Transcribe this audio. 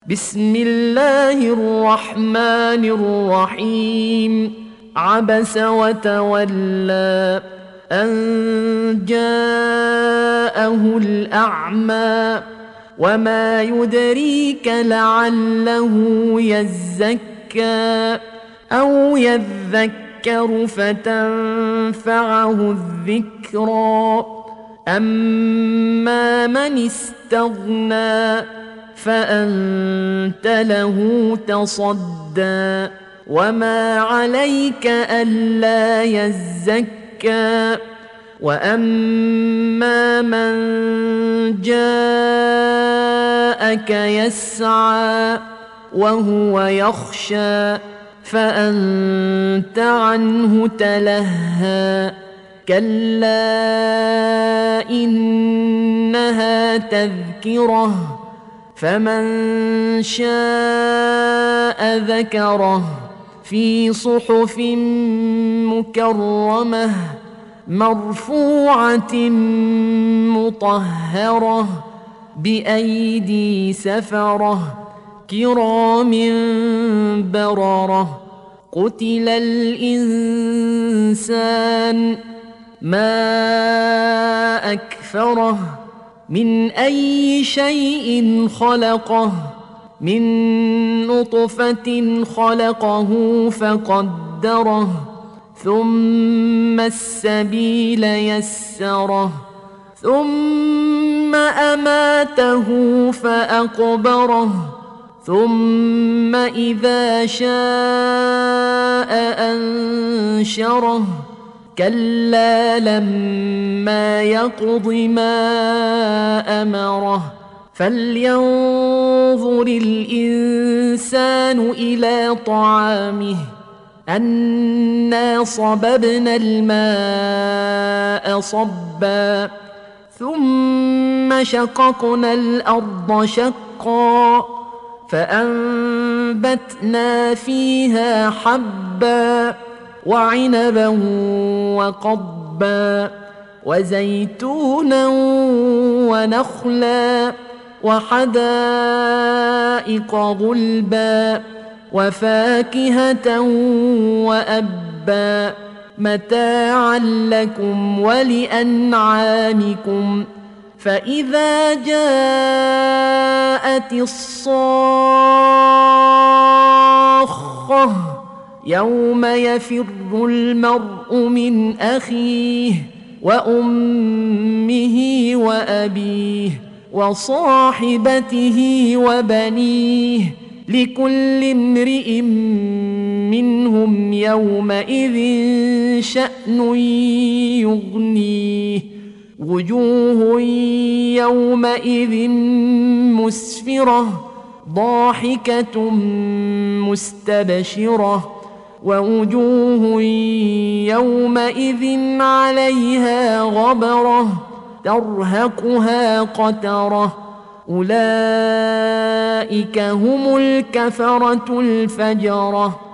بسم الله الرحمن الرحيم عبس وتولى أن جاءه الأعمى وما يدريك لعله يزكى أو يذكر فتنفعه الذكرى أما من استغنى فأنت له تصدى وما عليك ألا يزكى وأما من جاءك يسعى وهو يخشى فأنت عنه تلهى كلا إنها تذكرة فمن شاء ذكره في صحف مكرمة مرفوعة مطهرة بأيدي سفرة كرام بررة قتل الإنسان ما أكفره من أي شيء خلقه من نطفة خلقه فقدره ثم السبيل يسره ثم أماته فأقبره ثم إذا شاء أنشره كلا لما يقض ما أمره فلينظر الإنسان إلى طعامه أنا صببنا الماء صبا ثم شققنا الأرض شقا فأنبتنا فيها حبا وعنبا وقضبا وزيتونا ونخلا وحدائق غلبا وفاكهة وأبا متاعا لكم ولأنعامكم فإذا جاءت الصاخة يوم يفر المرء من أخيه وأمه وأبيه وصاحبته وبنيه لكل امرئ منهم يومئذ شأن يغنيه وجوه يومئذ مسفرة ضاحكة مستبشرة ووجوه يومئذ عليها غبرة ترهقها قترة أولئك هم الكفرة الفجرة